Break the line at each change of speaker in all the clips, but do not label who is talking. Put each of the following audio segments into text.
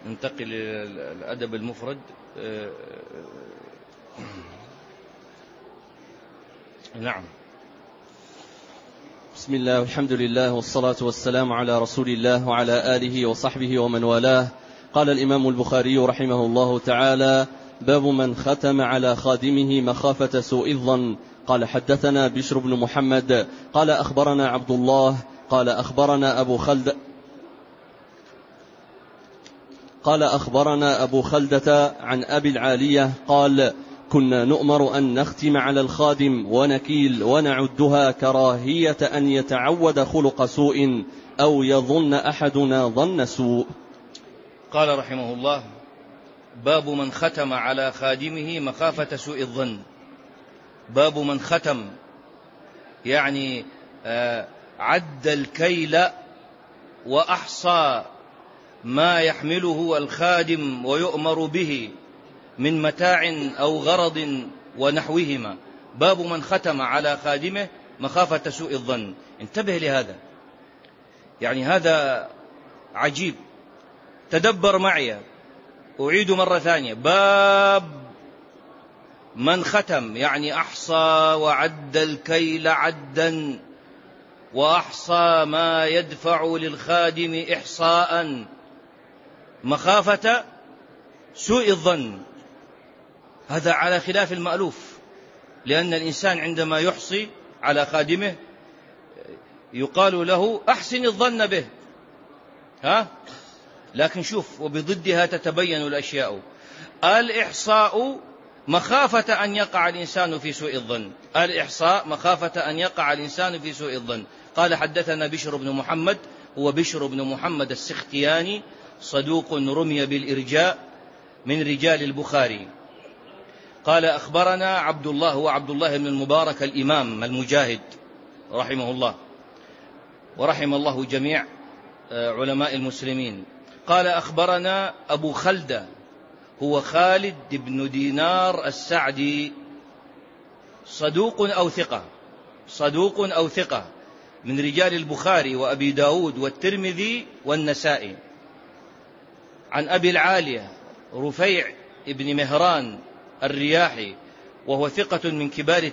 ننتقل إلى الأدب المفرد. نعم.
بسم الله والحمد لله والصلاة والسلام على رسول الله وعلى آله وصحبه ومن والاه. قال الإمام البخاري رحمه الله تعالى: باب من ختم على خادمه مخافة سوء الظن. قال: حدثنا بشر بن محمد قال: أخبرنا عبد الله قال: أخبرنا أبو خلدة عن أبي العالية قال: كنا نؤمر أن نختم على الخادم ونكيل ونعدها كراهية أن يتعود خلق سوء أو يظن أحدنا ظن سوء.
قال رحمه الله: باب من ختم على خادمه مخافة سوء الظن. باب من ختم يعني عد الكيل وأحصى ما يحمله الخادم ويؤمر به من متاع أو غرض ونحوهما. باب من ختم على خادمه مخافة سوء الظن. انتبه لهذا، يعني هذا عجيب. تدبر معي، أعيد مرة ثانية. باب من ختم يعني أحصى وعد الكيل عدا وأحصى ما يدفع للخادم إحصاء مخافة سوء الظن. هذا على خلاف المألوف، لأن الإنسان عندما يحصي على خادمه يقال له أحسن الظن به، لكن شوف، وبضدها تتبين الأشياء. الإحصاء مخافة أن يقع الإنسان في سوء الظن. الإحصاء مخافة أن يقع الإنسان في سوء الظن. قال: حدثنا بشر بن محمد، هو بشر بن محمد السختياني، صدوق رمي بالإرجاء، من رجال البخاري. قال: أخبرنا عبد الله، هو عبد الله بن المبارك الإمام المجاهد رحمه الله، ورحم الله جميع علماء المسلمين. قال: أخبرنا أبو خلدة، هو خالد بن دينار السعدي، صدوق أو ثقة، من رجال البخاري وأبي داود والترمذي والنسائي. عن أبي العالية رفيع بن مهران الرياحي، وهو ثقة من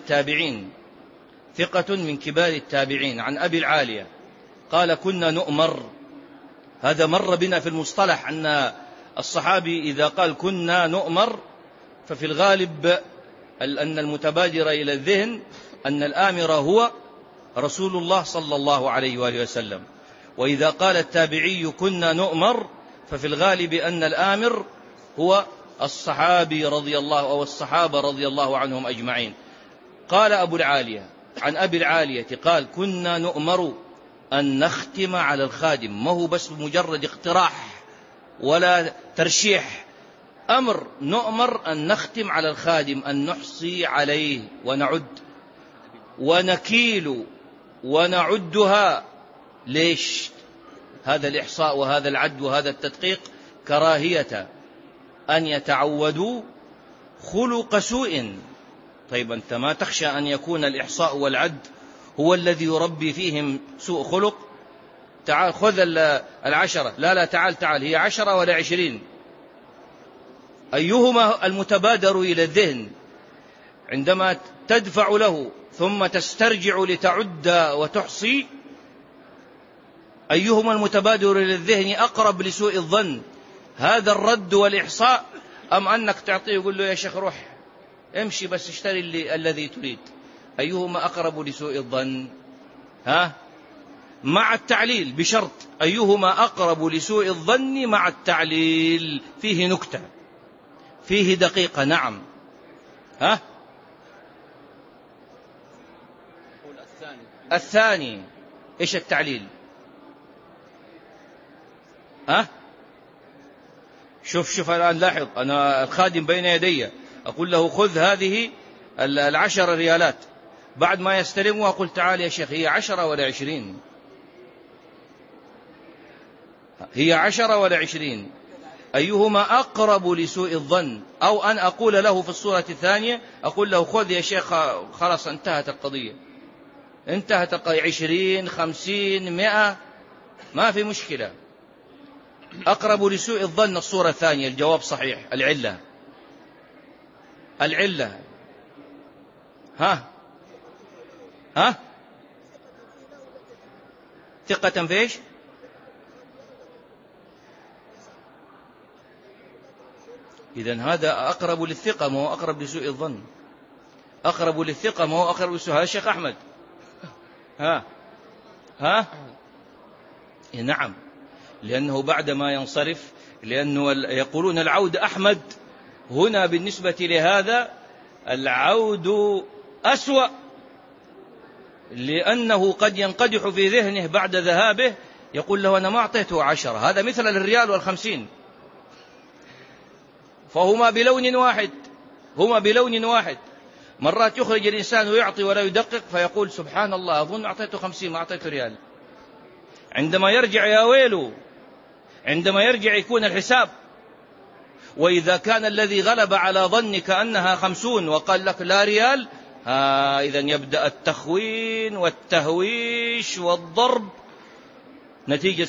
كبار التابعين. عن أبي العالية قال: كنا نؤمر. هذا مر بنا في المصطلح أن الصحابي إذا قال كنا نؤمر ففي الغالب أن المتبادر إلى الذهن أن الآمر هو رسول الله صلى الله عليه وآله وسلم، وإذا قال التابعي كنا نؤمر ففي الغالب أن الآمر هو الصحابي رضي الله أو الصحابة رضي الله عنهم أجمعين. قال أبو العالية عن أبي العالية قال: كنا نؤمر أن نختم على الخادم. ما هو بس مجرد اقتراح ولا ترشيح، أمر. نؤمر أن نختم على الخادم، أن نحصي عليه ونعد ونكيل ونعدها. ليش هذا الإحصاء وهذا العد وهذا التدقيق؟ كراهية أن يتعودوا خلق سوء. طيب أنت ما تخشى أن يكون الإحصاء والعد هو الذي يربي فيهم سوء خلق؟ تعال خذ 10. لا تعال، هي 10 ولا 20؟ أيهما المتبادر إلى الذهن عندما تدفع له ثم تسترجع لتعد وتحصي؟ أيهما المتبادر إلى الذهن أقرب لسوء الظن، هذا الرد والإحصاء، أم أنك تعطيه يقول له يا شيخ روح امشي بس اشتري الذي تريد؟ أيهما أقرب لسوء الظن؟ مع التعليل بشرط. أيهما أقرب لسوء الظن مع التعليل، فيه نكتة، فيه دقيقة. نعم. الثاني إيش التعليل؟ شوف الآن لاحظ، أنا الخادم بين يدي، أقول له خذ هذه 10 ريالات، بعد ما يستلمها أقول تعال يا شيخ هي 10 ولا 20؟ هي 10 ولا 20؟ أيهما أقرب لسوء الظن؟ أو أن أقول له في الصورة الثانية، أقول له خذ يا شيخ خلاص انتهت القضية، 20 50 100 ما في مشكلة. أقرب لسوء الظن الصورة الثانية. الجواب صحيح. العلة ها ثقة في إيش؟ إذن هذا أقرب للثقة ما هو أقرب لسوء الظن. أقرب للثقة ما هو أقرب لسوء. هذا الشيخ أحمد. نعم، لأنه بعدما ينصرف، لأنه يقولون العود أحمد. هنا بالنسبة لهذا العود أسوأ، لأنه قد ينقدح في ذهنه بعد ذهابه، يقول له أنا ما أعطيته 10، هذا مثل الريال وال50، فهما بلون واحد. مرات يخرج الإنسان ويعطي ولا يدقق، فيقول سبحان الله أظن أعطيته 50 ما أعطيته ريال. عندما يرجع يا ويله، عندما يرجع يكون الحساب. وإذا كان الذي غلب على ظنك أنها 50 وقال لك لا ريال، إذن يبدأ التخوين والتهويش والضرب، نتيجة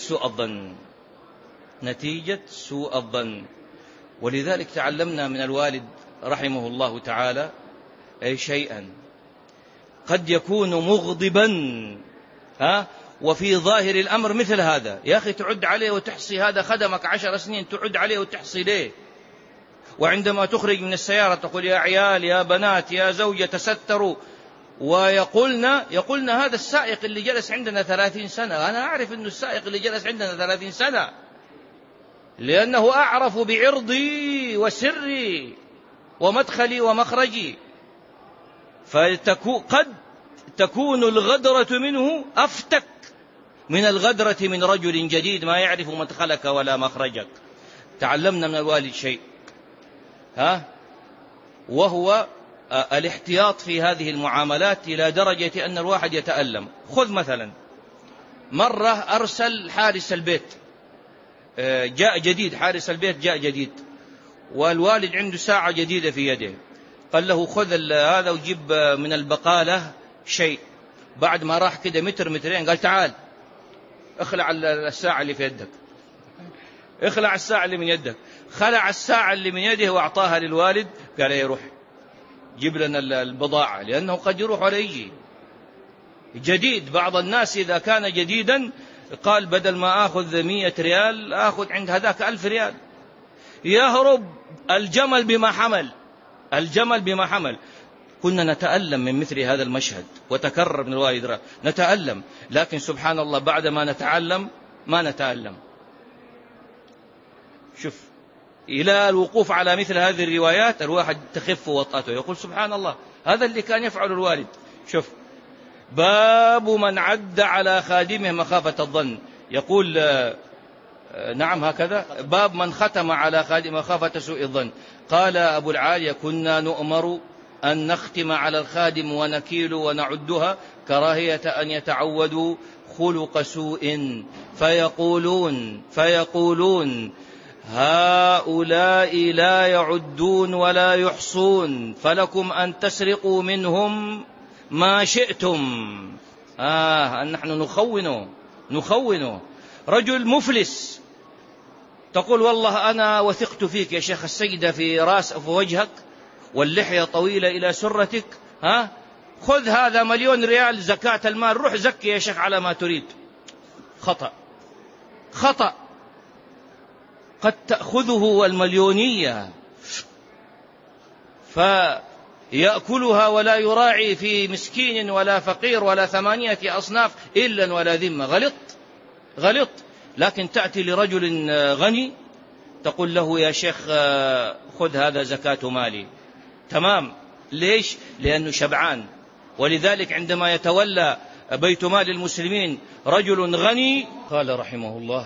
سوء الظن. ولذلك تعلمنا من الوالد رحمه الله تعالى شيئا قد يكون مغضبا، وفي ظاهر الأمر مثل هذا. يا أخي تعد عليه وتحصي، هذا خدمك 10 سنين، تعد عليه وتحصي ليه؟ وعندما تخرج من السيارة تقول يا عيال يا بنات يا زوجة تستروا. ويقولنا هذا السائق اللي جلس عندنا 30 سنة. أنا أعرف أنه السائق اللي جلس عندنا 30 سنة لأنه أعرف بعرضي وسري ومدخلي ومخرجي. قد تكون الغدرة منه أفتك من الغدرة من رجل جديد ما يعرف مدخلك ولا مخرجك. تعلمنا من الوالد شيء، وهو الاحتياط في هذه المعاملات إلى درجة أن الواحد يتألم. خذ مثلا مرة أرسل حارس البيت، جاء جديد، حارس البيت جاء جديد، والوالد عنده ساعة جديدة في يده. قال له خذ هذا وجيب من البقالة شيء. بعد ما راح كده متر مترين قال تعال اخلع الساعة اللي في يدك، اخلع الساعة اللي من يدك. خلع الساعة اللي من يده وأعطاها للوالد، قال يا روح جيب لنا البضاعة، لأنه قد يروح ولا يجي جديد. بعض الناس إذا كان جديدا قال بدل ما أخذ 100 ريال أخذ عند هذاك 1000 ريال. يهرب الجمل بما حمل. كنا نتألم من مثل هذا المشهد، وتكرر من الوالد نتألم، لكن سبحان الله بعد ما نتعلم ما نتألم. شوف، إلى الوقوف على مثل هذه الروايات الواحد تخف وطأته، يقول سبحان الله هذا اللي كان يفعل الوالد. شوف، باب من عد على خادمه مخافة الظن. يقول نعم هكذا، باب من ختم على خادمه مخافة سوء الظن. قال أبو العالية كنا نؤمر أن نختم على الخادم ونكيل ونعدها كراهية أن يتعودوا خلق سوء، فيقولون هؤلاء لا يعدون ولا يحصون، فلكم أن تسرقوا منهم ما شئتم. نحن نخونه. رجل مفلس تقول والله أنا وثقت فيك يا شيخ، السيدة في وجهك واللحية طويلة إلى سرتك، خذ هذا 1,000,000 ريال زكاة المال، روح زكي يا شيخ على ما تريد. خطأ. قد تأخذه المليونية فيأكلها ولا يراعي في مسكين ولا فقير ولا 8 أصناف إلا ولا ذمة. غلط. لكن تأتي لرجل غني تقول له يا شيخ خذ هذا زكاة مالي. تمام. ليش؟ لأنه شبعان. ولذلك عندما يتولى بيت مال المسلمين رجل غني قال رحمه الله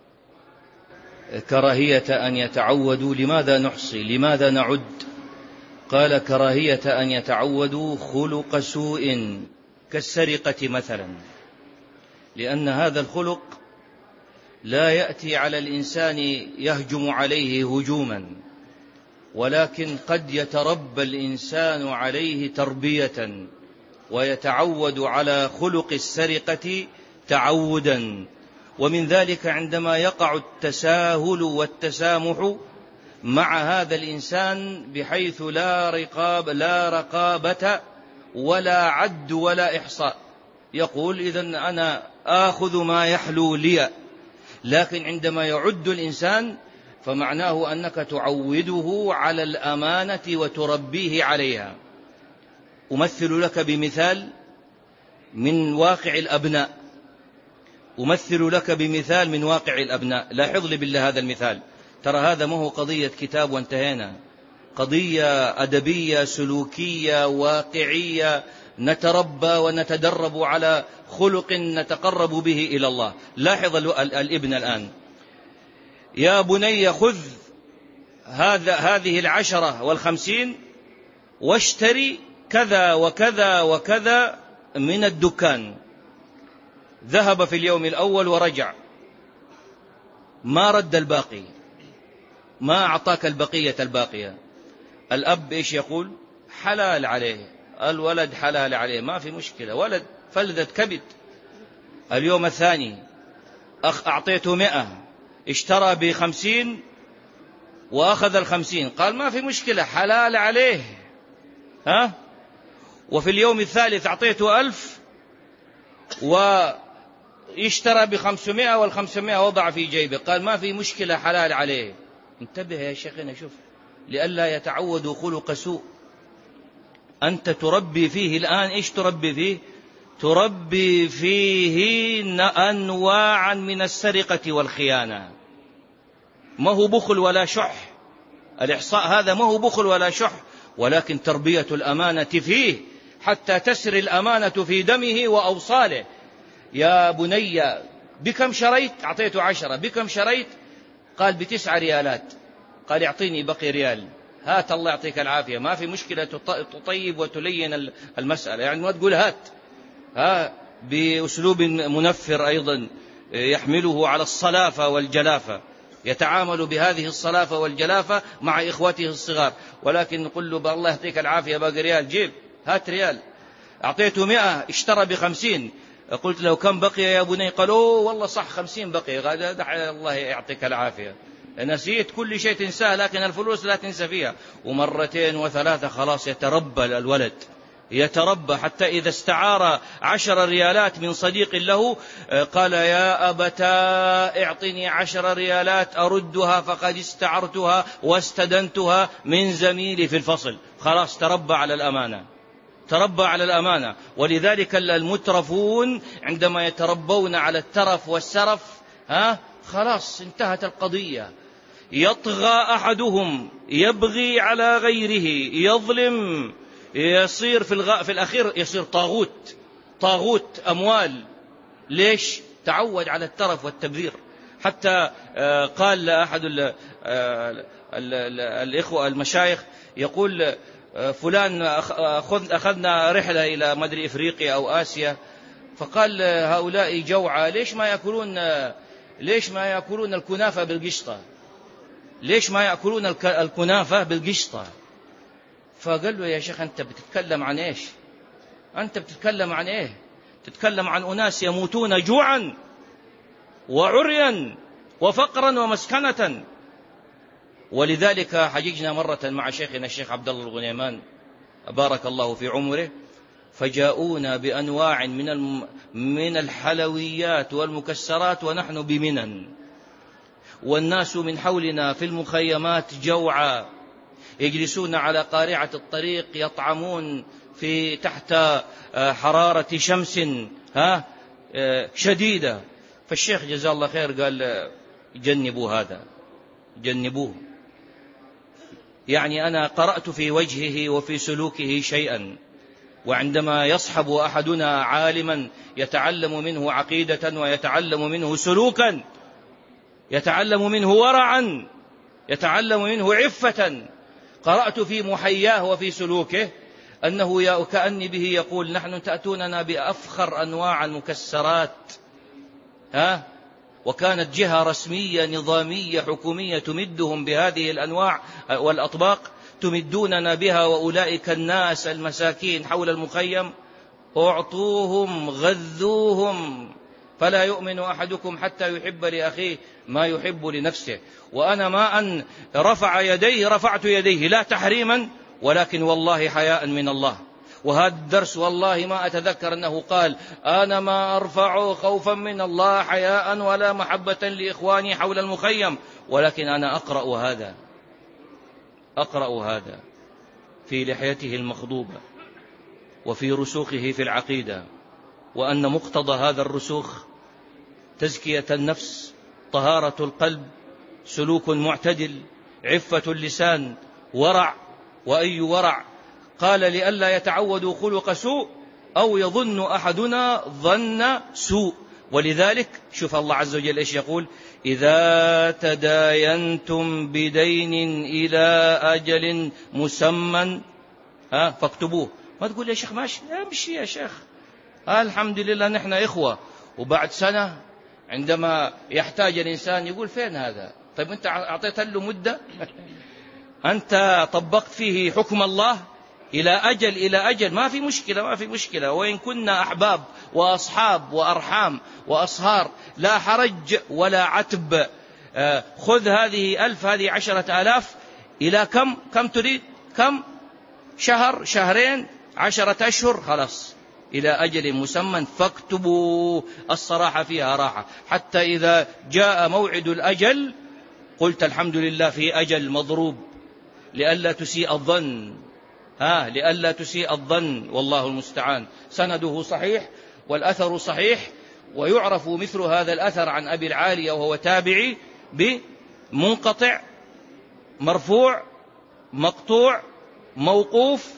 كراهية أن يتعودوا، لماذا نحصي لماذا نعد؟ قال كراهية أن يتعودوا خلق سوء كالسرقة مثلا، لأن هذا الخلق لا يأتي على الإنسان يهجم عليه هجوما، ولكن قد يتربى الإنسان عليه تربية ويتعود على خلق السرقة تعودا. ومن ذلك عندما يقع التساهل والتسامح مع هذا الإنسان بحيث لا رقابة ولا عد ولا إحصاء، يقول إذن أنا آخذ ما يحلو لي، لكن عندما يعد الإنسان فمعناه أنك تعوده على الأمانة وتربيه عليها. أمثل لك بمثال من واقع الأبناء، لاحظ لي بالله هذا المثال، ترى هذا ما هو قضية كتاب وانتهينا، قضية أدبية سلوكية واقعية، نتربى ونتدرب على خلق نتقرب به إلى الله. لاحظ الابن الآن، يا بني خذ هذه 10 و50 واشتري كذا وكذا وكذا من الدكان. ذهب في اليوم الأول ورجع، ما رد الباقي، ما أعطاك البقية الباقية. الأب إيش يقول؟ حلال عليه، الولد حلال عليه، ما في مشكلة، ولد فلذة كبد. اليوم الثاني أعطيته 100، اشترى ب50 وأخذ 50، قال ما في مشكلة، حلال عليه. وفي اليوم الثالث أعطيته 1000 واشترى ب500 وال500 وضع في جيبه، قال ما في مشكلة، حلال عليه. انتبه يا شيخنا، شوف، لئلا يتعودوا خلق سوء. أنت تربي فيه الآن، إيش تربي فيه؟ تربي فيه أنواعا من السرقة والخيانة. ما هو بخل ولا شح، الإحصاء هذا ما هو بخل ولا شح، ولكن تربية الأمانة فيه حتى تسري الأمانة في دمه وأوصاله. يا بني بكم شريت؟ أعطيته 10. بكم شريت؟ قال ب9 ريالات. قال اعطيني بقي ريال. هات الله يعطيك العافية، ما في مشكلة، تطيب وتلين المسألة، يعني ما تقول هات، بأسلوب منفر أيضا يحمله على الصلافة والجلافة، يتعامل بهذه الصلافة والجلافة مع إخوته الصغار، ولكن نقول له الله يعطيك العافية باقي ريال، جيب، هات ريال. أعطيته 100، اشترى ب50. قلت له كم بقي يا بني؟ قالوا والله صح 50 بقي. قال الله يعطيك العافية، نسيت كل شيء تنساه، لكن الفلوس لا تنسى فيها. ومرتين وثلاثة خلاص يتربى الولد، يتربى حتى إذا استعار 10 ريالات من صديق له قال يا أبتا اعطني 10 ريالات أردها فقد استعرتها واستدنتها من زميلي في الفصل. خلاص تربى على الأمانة، تربى على الأمانة. ولذلك المترفون عندما يتربون على الترف والسرف خلاص انتهت القضية. يطغى أحدهم، يبغي على غيره، يظلم، يصير في الأخير يصير طاغوت أموال. ليش؟ تعود على الترف والتبذير. حتى قال أحد الإخوة المشايخ يقول فلان أخذنا رحلة إلى مدري إفريقيا أو آسيا، فقال هؤلاء جوعى، ليش ما يأكلون الكنافة بالقشطة؟ ليش ما يأكلون الكنافة بالقشطة؟ فقال له يا شيخ أنت بتتكلم عن إيش؟ أنت بتتكلم عن إيه؟ تتكلم عن أناس يموتون جوعا وعريا وفقرا ومسكنة. ولذلك حججنا مرة مع شيخنا الشيخ عبد الله الغنيمان بارك الله في عمره، فجاءونا بأنواع من الحلويات والمكسرات ونحن بمنن، والناس من حولنا في المخيمات جوعا، يجلسون على قارعة الطريق يطعمون في تحت حرارة شمس شديدة. فالشيخ جزاه الله خير قال جنبوا هذا، جنبوه. يعني أنا قرأت في وجهه وفي سلوكه شيئا، وعندما يصحب أحدنا عالما يتعلم منه عقيدة ويتعلم منه سلوكا، يتعلم منه ورعا، يتعلم منه عفة، قرأت في محياه وفي سلوكه أنه كأني به يقول نحن تأتوننا بأفخر أنواع المكسرات، وكانت جهة رسمية نظامية حكومية تمدهم بهذه الأنواع والأطباق، تمدوننا بها، وأولئك الناس المساكين حول المخيم أعطوهم غذوهم فلا يؤمن أحدكم حتى يحب لأخيه ما يحب لنفسه. وأنا ما أن رفع يديه رفعت يديه، لا تحريما ولكن والله حياء من الله. وهذا الدرس والله ما أتذكر أنه قال أنا ما أرفع خوفا من الله حياء ولا محبة لإخواني حول المخيم، ولكن أنا أقرأ هذا في لحيته المخضوبة وفي رسوخه في العقيدة، وأن مقتضى هذا الرسوخ تزكية النفس، طهارة القلب، سلوك معتدل، عفة اللسان، ورع. وأي ورع؟ قال لئلا يتعودوا خلق سوء أو يظن أحدنا ظن سوء. ولذلك شوف الله عز وجل إيش يقول: إذا تداينتم بدين إلى أجل مسمى فاكتبوه. ما تقول يا شيخ ماشي، امشي يا شيخ، الحمد لله نحن إخوة. وبعد سنة عندما يحتاج الإنسان يقول فين هذا؟ طيب أنت أعطيت له مدة أنت طبقت فيه حكم الله إلى أجل ما في مشكلة. وإن كنا أحباب وأصحاب وأرحام وأصهار لا حرج ولا عتب. خذ هذه 1000، هذه 10,000، إلى كم تريد؟ كم شهر، شهرين، 10 أشهر، خلاص إلى أجل مسمى فاكتبوا. الصراحة فيها راحة، حتى إذا جاء موعد الأجل قلت الحمد لله في أجل مضروب، لئلا تسيء الظن. لئلا تسيء الظن، والله المستعان. سنده صحيح والأثر صحيح، ويعرف مثل هذا الأثر عن أبي العالية وهو تابعي بمنقطع، مرفوع، مقطوع، موقوف،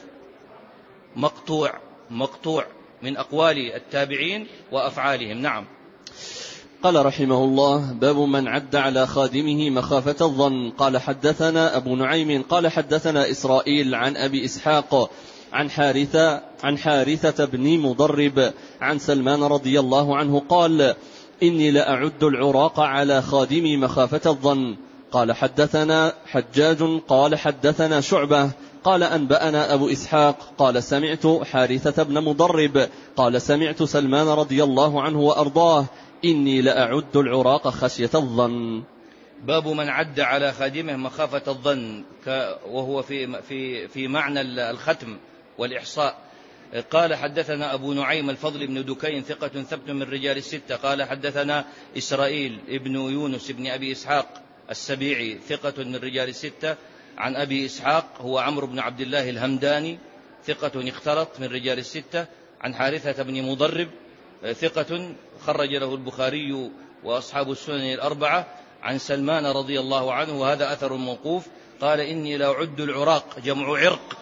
مقطوع من أقوال التابعين وأفعالهم. نعم.
قال رحمه الله: باب من عد على خادمه مخافة الظن. قال حدثنا أبو نعيم قال حدثنا إسرائيل عن أبي إسحاق عن حارثة بن مضرب عن سلمان رضي الله عنه قال: إني لأعد العراق على خادمي مخافة الظن. قال حدثنا حجاج قال حدثنا شعبة قال أنبأنا أبو إسحاق قال سمعت حارثة بن مضرب قال سمعت سلمان رضي الله عنه وأرضاه: إني لأعد العراق خشية الظن.
باب من عد على خادمه مخافة الظن، وهو في معنى الختم والإحصاء. قال حدثنا أبو نعيم الفضل بن دكين ثقة ثبت من رجال الستة. قال حدثنا إسرائيل ابن يونس ابن أبي إسحاق السبيعي ثقة من رجال الستة عن أبي إسحاق هو عمرو بن عبد الله الهمداني ثقة اختلط من رجال الستة عن حارثة بن مضرب ثقة خرج له البخاري وأصحاب السنن الأربعة عن سلمان رضي الله عنه، وهذا أثر موقوف. قال: إني لأعد العراق، جمع عرق،